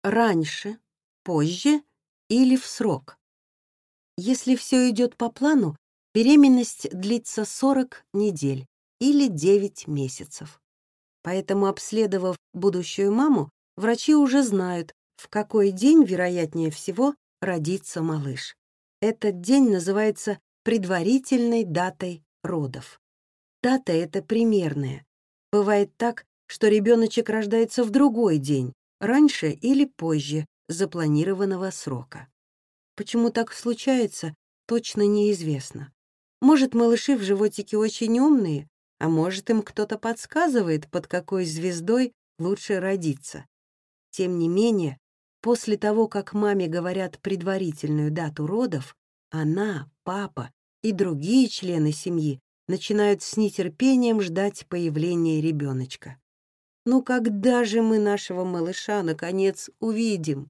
раньше, позже или в срок. Если все идет по плану, беременность длится 40 недель или 9 месяцев. Поэтому, обследовав будущую маму, врачи уже знают, в какой день, вероятнее всего, родится малыш. Этот день называется предварительной датой родов. Дата эта примерная. Бывает так, что ребеночек рождается в другой день, раньше или позже запланированного срока. Почему так случается, точно неизвестно. Может, малыши в животике очень умные, а может, им кто-то подсказывает, под какой звездой лучше родиться. Тем не менее, после того, как маме говорят предварительную дату родов, она, папа и другие члены семьи начинают с нетерпением ждать появления ребеночка. Ну когда же мы нашего малыша, наконец, увидим?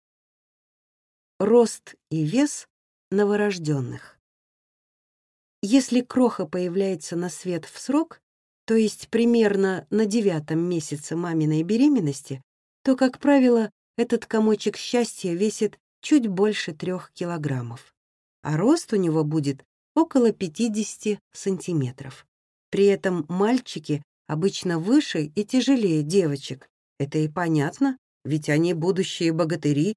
Рост и вес новорожденных. Если кроха появляется на свет в срок, то есть примерно на 9-м месяце маминой беременности, то, как правило, этот комочек счастья весит чуть больше 3 килограммов, а рост у него будет около 50 сантиметров. При этом мальчики обычно выше и тяжелее девочек. Это и понятно, ведь они будущие богатыри.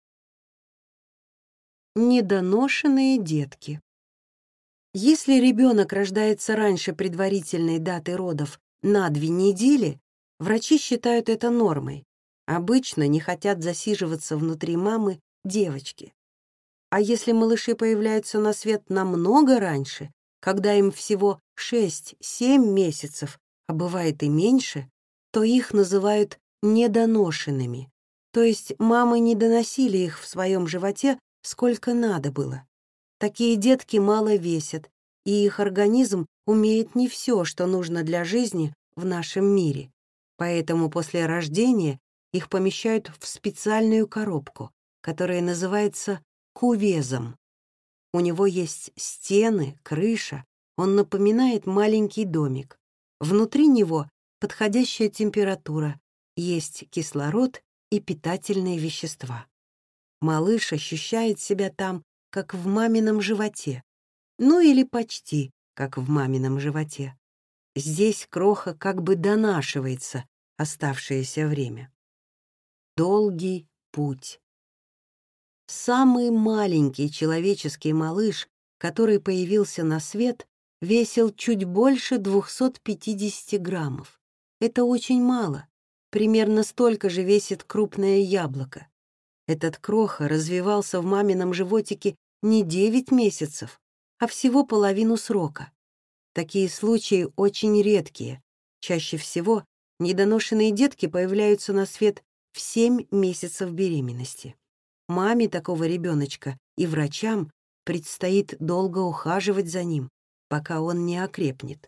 Недоношенные детки. Если ребенок рождается раньше предварительной даты родов на 2 недели, врачи считают это нормой. Обычно не хотят засиживаться внутри мамы девочки. А если малыши появляются на свет намного раньше, когда им всего 6-7 месяцев, а бывает и меньше, то их называют недоношенными. То есть мамы не доносили их в своем животе сколько надо было. Такие детки мало весят, и их организм умеет не все, что нужно для жизни в нашем мире. Поэтому после рождения их помещают в специальную коробку, которая называется кувезом. У него есть стены, крыша, он напоминает маленький домик. Внутри него подходящая температура, есть кислород и питательные вещества. Малыш ощущает себя там, как в мамином животе. Ну или почти, как в мамином животе. Здесь кроха как бы донашивается оставшееся время. Долгий путь. Самый маленький человеческий малыш, который появился на свет, весил чуть больше 250 граммов. Это очень мало. Примерно столько же весит крупное яблоко. Этот кроха развивался в мамином животике не 9 месяцев, а всего половину срока. Такие случаи очень редкие. Чаще всего недоношенные детки появляются на свет в 7 месяцев беременности. Маме такого ребеночка и врачам предстоит долго ухаживать за ним, пока он не окрепнет.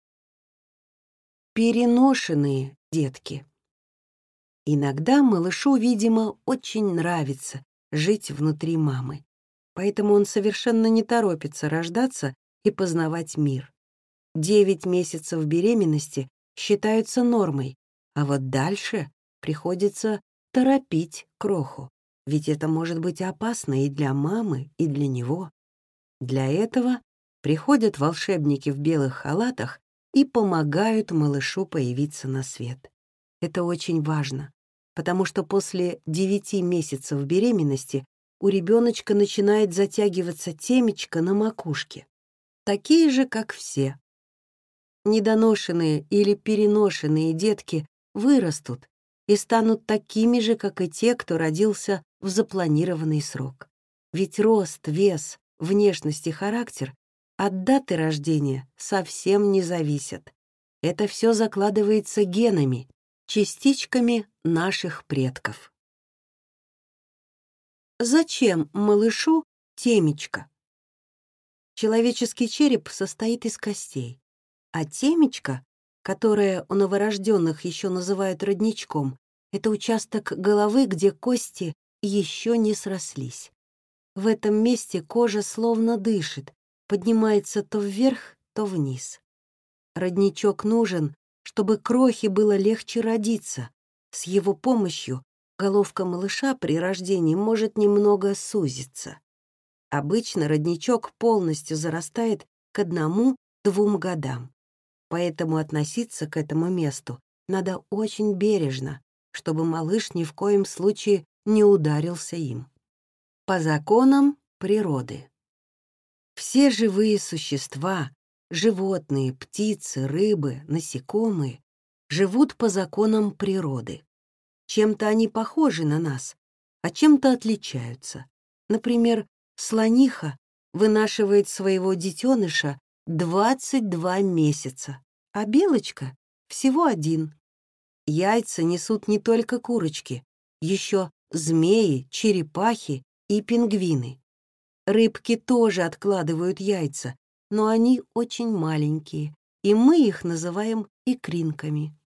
Переношенные детки. Иногда малышу, видимо, очень нравится жить внутри мамы, поэтому он совершенно не торопится рождаться и познавать мир. 9 месяцев беременности считаются нормой, а вот дальше приходится торопить кроху, ведь это может быть опасно и для мамы, и для него. Для этого приходят волшебники в белых халатах и помогают малышу появиться на свет. Это очень важно, потому что после 9 месяцев беременности у ребеночка начинает затягиваться темечко на макушке. Такие же, как все. Недоношенные или переношенные детки вырастут и станут такими же, как и те, кто родился в запланированный срок. Ведь рост, вес, внешность и характер от даты рождения совсем не зависят. Это все закладывается генами, частичками наших предков. Зачем малышу темечко? Человеческий череп состоит из костей, а темечко, которое у новорожденных еще называют родничком, это участок головы, где кости еще не срослись. В этом месте кожа словно дышит, поднимается то вверх, то вниз. Родничок нужен, чтобы крохе было легче родиться. С его помощью головка малыша при рождении может немного сузиться. Обычно родничок полностью зарастает к 1-2 годам, поэтому относиться к этому месту надо очень бережно, чтобы малыш ни в коем случае не ударился им. По законам природы. Все живые существа, животные, птицы, рыбы, насекомые, живут по законам природы. Чем-то они похожи на нас, а чем-то отличаются. Например, слониха вынашивает своего детеныша 22 месяца, а белочка — всего 1. Яйца несут не только курочки, еще змеи, черепахи и пингвины. Рыбки тоже откладывают яйца, но они очень маленькие, и мы их называем икринками.